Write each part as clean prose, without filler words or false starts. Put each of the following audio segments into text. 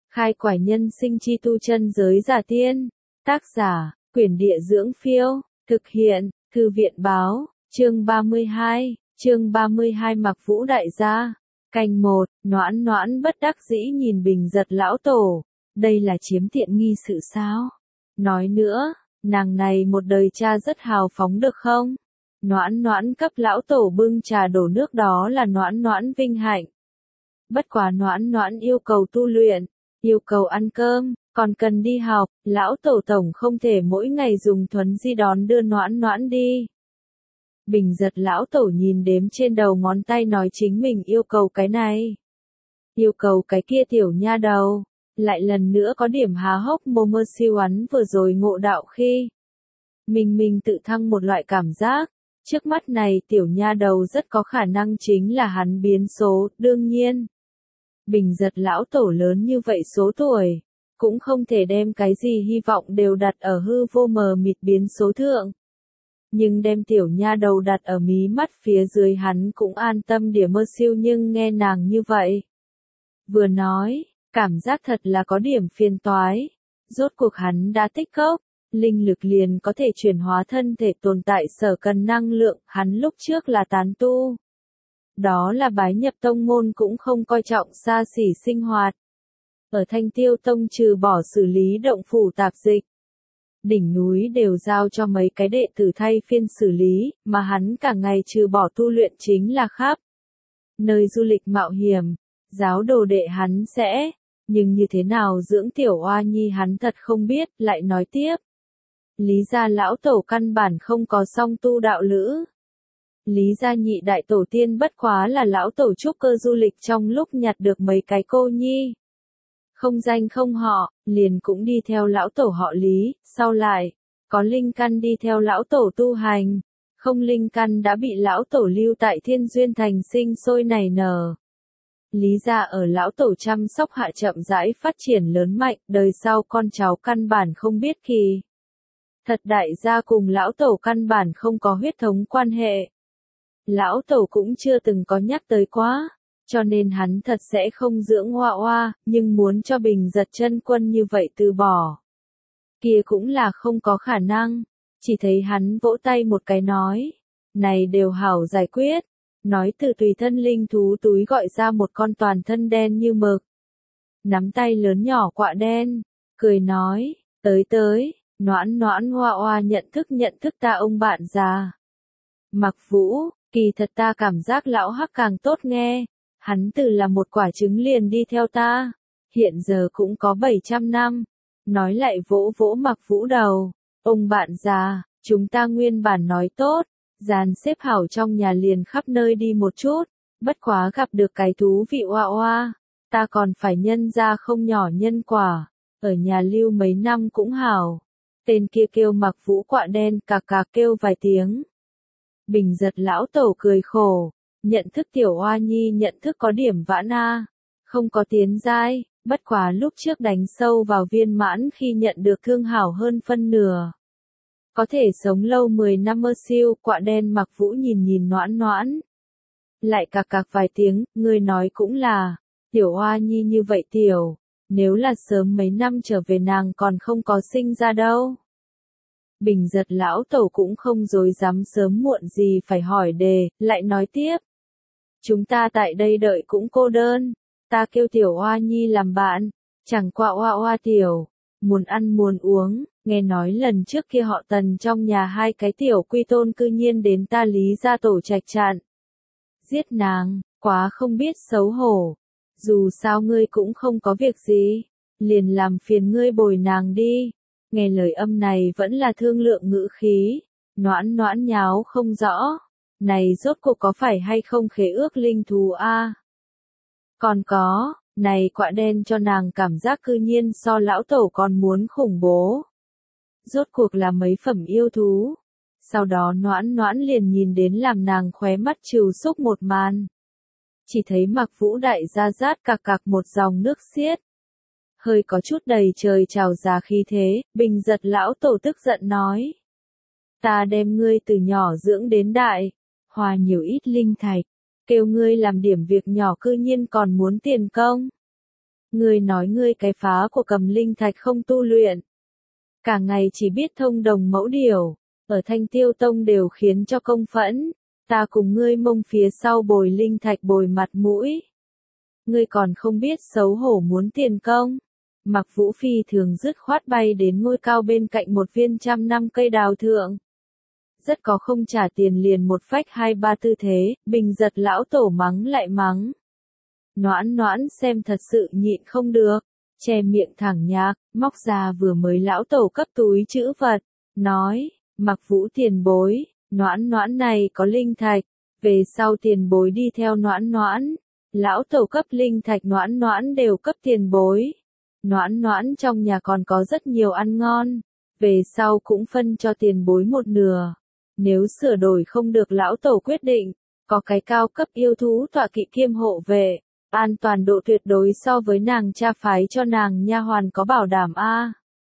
Khai quải nhân sinh chi tu chân giới giả tiên. Tác giả, Quyển Địa Dưỡng Phiêu. Thực hiện, Thư viện Báo. Chương 32. Chương 32 Mặc Vũ đại gia. Canh 1, Noãn Noãn bất đắc dĩ nhìn Bình Giật lão tổ. Đây là chiếm tiện nghi sự sao? Nói nữa, nàng này một đời cha rất hào phóng được không? Noãn Noãn cấp lão tổ bưng trà đổ nước đó là Noãn Noãn vinh hạnh. Bất quá Noãn Noãn yêu cầu tu luyện, yêu cầu ăn cơm, còn cần đi học, lão tổ tổng không thể mỗi ngày dùng thuấn di đón đưa Noãn Noãn đi. Bình Giật lão tổ nhìn đếm trên đầu ngón tay nói chính mình yêu cầu cái này, yêu cầu cái kia tiểu nha đầu, lại lần nữa có điểm há hốc mồm mơ siêu ắn vừa rồi ngộ đạo khi. Mình tự thăng một loại cảm giác, trước mắt này tiểu nha đầu rất có khả năng chính là hắn biến số, đương nhiên. Bình Giật lão tổ lớn như vậy số tuổi, cũng không thể đem cái gì hy vọng đều đặt ở hư vô mờ mịt biến số thượng. Nhưng đem tiểu nha đầu đặt ở mí mắt phía dưới hắn cũng an tâm điểm mơ siêu, nhưng nghe nàng như vậy. Vừa nói, cảm giác thật là có điểm phiền toái. Rốt cuộc hắn đã tích cốc, linh lực liền có thể chuyển hóa thân thể tồn tại sở cần năng lượng, hắn lúc trước là tán tu. Đó là bái nhập tông môn cũng không coi trọng xa xỉ sinh hoạt. Ở Thanh Tiêu Tông trừ bỏ xử lý động phủ tạp dịch, đỉnh núi đều giao cho mấy cái đệ tử thay phiên xử lý, mà hắn cả ngày trừ bỏ tu luyện chính là khắp nơi du lịch mạo hiểm, giáo đồ đệ hắn sẽ, nhưng như thế nào dưỡng tiểu oa nhi hắn thật không biết, lại nói tiếp. Lý gia lão tổ căn bản không có song tu đạo lữ. Lý gia nhị đại tổ tiên bất quá là lão tổ trúc cơ du lịch trong lúc nhặt được mấy cái cô nhi. Không danh không họ, liền cũng đi theo lão tổ họ Lý, sau lại, có linh căn đi theo lão tổ tu hành, không linh căn đã bị lão tổ lưu tại Thiên Duyên Thành sinh sôi nảy nở. Lý gia ở lão tổ chăm sóc hạ chậm rãi phát triển lớn mạnh, đời sau con cháu căn bản không biết kỳ. Thật đại gia cùng lão tổ căn bản không có huyết thống quan hệ. Lão tổ cũng chưa từng có nhắc tới quá, cho nên hắn thật sẽ không dưỡng Hoa Hoa, nhưng muốn cho Bình Giật chân quân như vậy từ bỏ. Kia cũng là không có khả năng, chỉ thấy hắn vỗ tay một cái nói, này đều hảo giải quyết, nói từ tùy thân linh thú túi gọi ra một con toàn thân đen như mực. Nắm tay lớn nhỏ quạ đen, cười nói, tới, Noãn Noãn Hoa Hoa nhận thức ta ông bạn già. Mặc Vũ, kỳ thật ta cảm giác lão hắc càng tốt nghe, hắn từ là một quả trứng liền đi theo ta, hiện giờ cũng có 700 năm, nói lại vỗ vỗ Mặc Vũ đầu, ông bạn già, chúng ta nguyên bản nói tốt, dàn xếp hảo trong nhà liền khắp nơi đi một chút, bất quá gặp được cái thú vị Hoa Hoa, ta còn phải nhân ra không nhỏ nhân quả, ở nhà lưu mấy năm cũng hảo. Tên kia kêu Mặc Vũ quạ đen cà cà kêu vài tiếng. Bình Giật lão tổ cười khổ, nhận thức tiểu oa nhi nhận thức có điểm vãn a, không có tiến giai, bất quá lúc trước đánh sâu vào viên mãn khi nhận được thương hảo hơn phân nửa. Có thể sống lâu 10 năm mơ siêu, quạ đen Mặc Vũ nhìn Noãn Noãn. Lại cạc cạc vài tiếng, người nói cũng là, tiểu oa nhi như vậy tiểu, nếu là sớm mấy năm trở về nàng còn không có sinh ra đâu. Bình Giật lão tổ cũng không dối dám sớm muộn gì phải hỏi đề, lại nói tiếp. Chúng ta tại đây đợi cũng cô đơn, ta kêu tiểu oa nhi làm bạn, chẳng qua oa oa tiểu, muốn ăn muốn uống, nghe nói lần trước kia họ Tần trong nhà hai cái tiểu quy tôn cư nhiên đến ta Lý gia tổ trạch chặn. Giết nàng, quá không biết xấu hổ, dù sao ngươi cũng không có việc gì, liền làm phiền ngươi bồi nàng đi. Nghe lời âm này vẫn là thương lượng ngữ khí, Noãn Noãn nháo không rõ, này rốt cuộc có phải hay không khế ước linh thú a? Còn có, này quạ đen cho nàng cảm giác cư nhiên so lão tổ còn muốn khủng bố. Rốt cuộc là mấy phẩm yêu thú. Sau đó Noãn Noãn liền nhìn đến làm nàng khóe mắt trìu xúc một màn. Chỉ thấy Mặc Vũ đại gia rát cạc cạc một dòng nước xiết. Hơi có chút đầy trời trào giá khí thế, Bình Giật lão tổ tức giận nói. Ta đem ngươi từ nhỏ dưỡng đến đại, hòa nhiều ít linh thạch, kêu ngươi làm điểm việc nhỏ cư nhiên còn muốn tiền công. Ngươi nói ngươi cái phá của Cầm Linh Thạch không tu luyện. Cả ngày chỉ biết thông đồng mẫu điều, ở Thanh Tiêu Tông đều khiến cho công phẫn. Ta cùng ngươi mông phía sau bồi linh thạch bồi mặt mũi. Ngươi còn không biết xấu hổ muốn tiền công. Mặc Vũ phi thường dứt khoát bay đến ngôi cao bên cạnh một viên 100 năm cây đào thượng. Rất có không trả tiền liền một phách hai ba tư thế, Bình Giật lão tổ mắng lại mắng. Noãn Noãn xem thật sự nhịn không được, che miệng thẳng nhạc, móc ra vừa mới lão tổ cấp túi chữ vật, nói, Mặc Vũ tiền bối, Noãn Noãn này có linh thạch, về sau tiền bối đi theo Noãn Noãn. Lão tổ cấp linh thạch Noãn Noãn đều cấp tiền bối. Noãn Noãn trong nhà còn có rất nhiều ăn ngon, về sau cũng phân cho tiền bối một nửa. Nếu sửa đổi không được lão tổ quyết định, có cái cao cấp yêu thú tọa kỵ kiêm hộ vệ, an toàn độ tuyệt đối so với nàng cha phái cho nàng nha hoàn có bảo đảm a.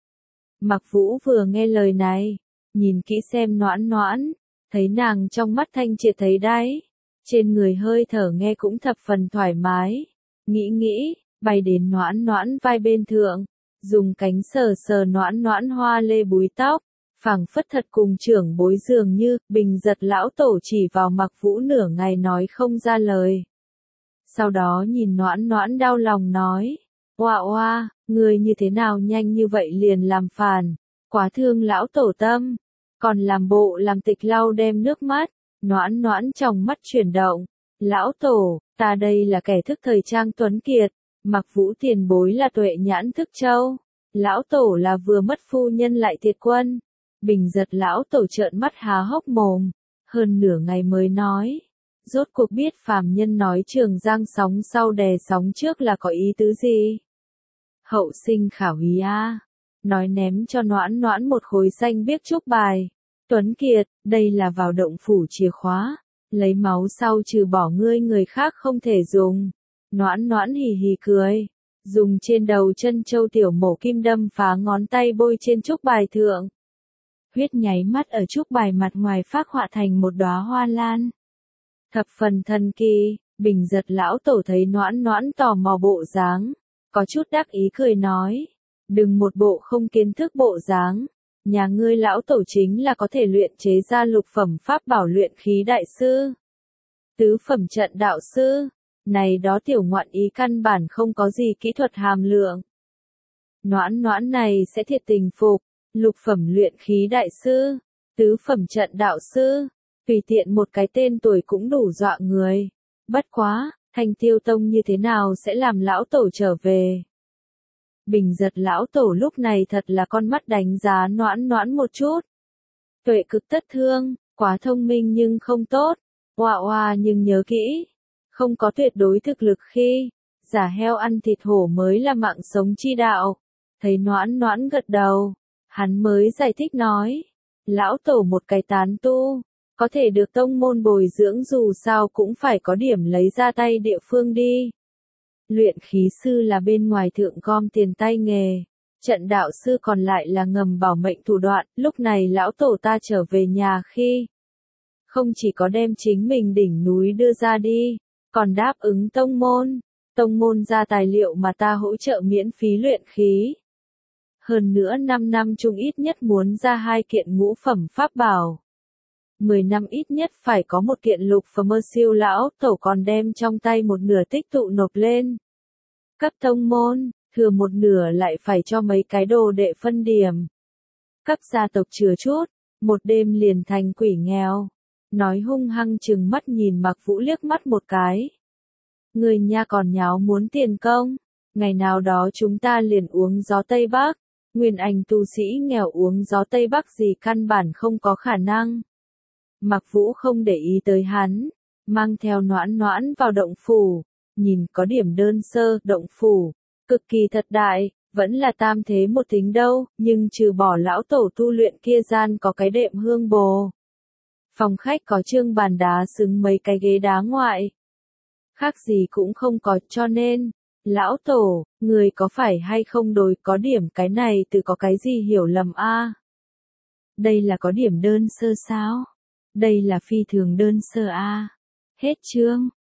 Mặc Vũ vừa nghe lời này, nhìn kỹ xem Noãn Noãn, thấy nàng trong mắt thanh triệt thấy đáy, trên người hơi thở nghe cũng thập phần thoải mái, nghĩ, bay đến Noãn Noãn vai bên thượng, dùng cánh sờ sờ Noãn Noãn hoa lê búi tóc, phảng phất thật cùng trưởng bối dường như. Bình Giật lão tổ chỉ vào Mặc Vũ nửa ngày nói không ra lời. Sau đó nhìn Noãn Noãn đau lòng nói, oa oa, người như thế nào nhanh như vậy liền làm phản, quá thương lão tổ tâm, còn làm bộ làm tịch lau đem nước mắt. Noãn Noãn trong mắt chuyển động, lão tổ, ta đây là kẻ thức thời trang tuấn kiệt, Mặc Vũ tiền bối là tuệ nhãn thức châu, lão tổ là vừa mất phu nhân lại thiệt quân. Bình Giật lão tổ trợn mắt há hốc mồm, hơn nửa ngày mới nói, rốt cuộc biết phàm nhân nói Trường Giang sóng sau đè sóng trước là có ý tứ gì. Hậu sinh khảo ý a, nói ném cho Noãn Noãn một khối xanh biếc trúc bài. Tuấn Kiệt, đây là vào động phủ chìa khóa, lấy máu sau trừ bỏ ngươi người khác không thể dùng. Noãn Noãn hì hì cười, dùng trên đầu chân châu tiểu mổ kim đâm phá ngón tay bôi trên trúc bài thượng. Huyết nháy mắt ở trúc bài mặt ngoài phác họa thành một đóa hoa lan. Thập phần thần kỳ, Bình Giật lão tổ thấy Noãn Noãn tò mò bộ dáng, có chút đắc ý cười nói, đừng một bộ không kiến thức bộ dáng, nhà ngươi lão tổ chính là có thể luyện chế ra lục phẩm pháp bảo luyện khí đại sư, tứ phẩm trận đạo sư, này đó tiểu ngoạn ý căn bản không có gì kỹ thuật hàm lượng. Noãn Noãn này sẽ thiệt tình phục, lục phẩm luyện khí đại sư, tứ phẩm trận đạo sư, tùy tiện một cái tên tuổi cũng đủ dọa người. Bất quá, Thanh Tiêu Tông như thế nào sẽ làm lão tổ trở về? Bình Giật lão tổ lúc này thật là con mắt đánh giá Noãn Noãn một chút. Tuệ cực tất thương, quá thông minh nhưng không tốt, oa oa nhưng nhớ kỹ, không có tuyệt đối thực lực khi, giả heo ăn thịt hổ mới là mạng sống chi đạo. Thấy Noãn Noãn gật đầu, hắn mới giải thích nói, lão tổ một cái tán tu, có thể được tông môn bồi dưỡng dù sao cũng phải có điểm lấy ra tay địa phương đi. Luyện khí sư là bên ngoài thượng gom tiền tay nghề, trận đạo sư còn lại là ngầm bảo mệnh thủ đoạn. Lúc này lão tổ ta trở về nhà khi, không chỉ có đem chính mình đỉnh núi đưa ra đi, còn đáp ứng tông môn ra tài liệu mà ta hỗ trợ miễn phí luyện khí. Hơn nữa 5 năm chung ít nhất muốn ra 2 kiện ngũ phẩm pháp bảo. 10 năm ít nhất phải có một kiện lục phẩm siêu. Lão tổ còn đem trong tay một nửa tích tụ nộp lên. Cấp tông môn, thừa một nửa lại phải cho mấy cái đồ đệ phân điểm. Cấp gia tộc chừa chút, một đêm liền thành quỷ nghèo. Nói hung hăng chừng mắt nhìn Mặc Vũ liếc mắt một cái. Người nha còn nháo muốn tiền công, ngày nào đó chúng ta liền uống gió Tây Bắc. Nguyên Anh tu sĩ nghèo uống gió Tây Bắc gì căn bản không có khả năng. Mặc Vũ không để ý tới hắn, mang theo Noãn Noãn vào động phủ, nhìn có điểm đơn sơ, động phủ, cực kỳ thật đại, vẫn là tam thế một tính đâu, nhưng trừ bỏ lão tổ tu luyện kia gian có cái đệm hương bồ. Phòng khách có trương bàn đá xứng mấy cái ghế đá ngoại. Khác gì cũng không có, cho nên, lão tổ, người có phải hay không đối có điểm cái này từ có cái gì hiểu lầm a? Đây là có điểm đơn sơ sao? Đây là phi thường đơn sơ a. Hết chương.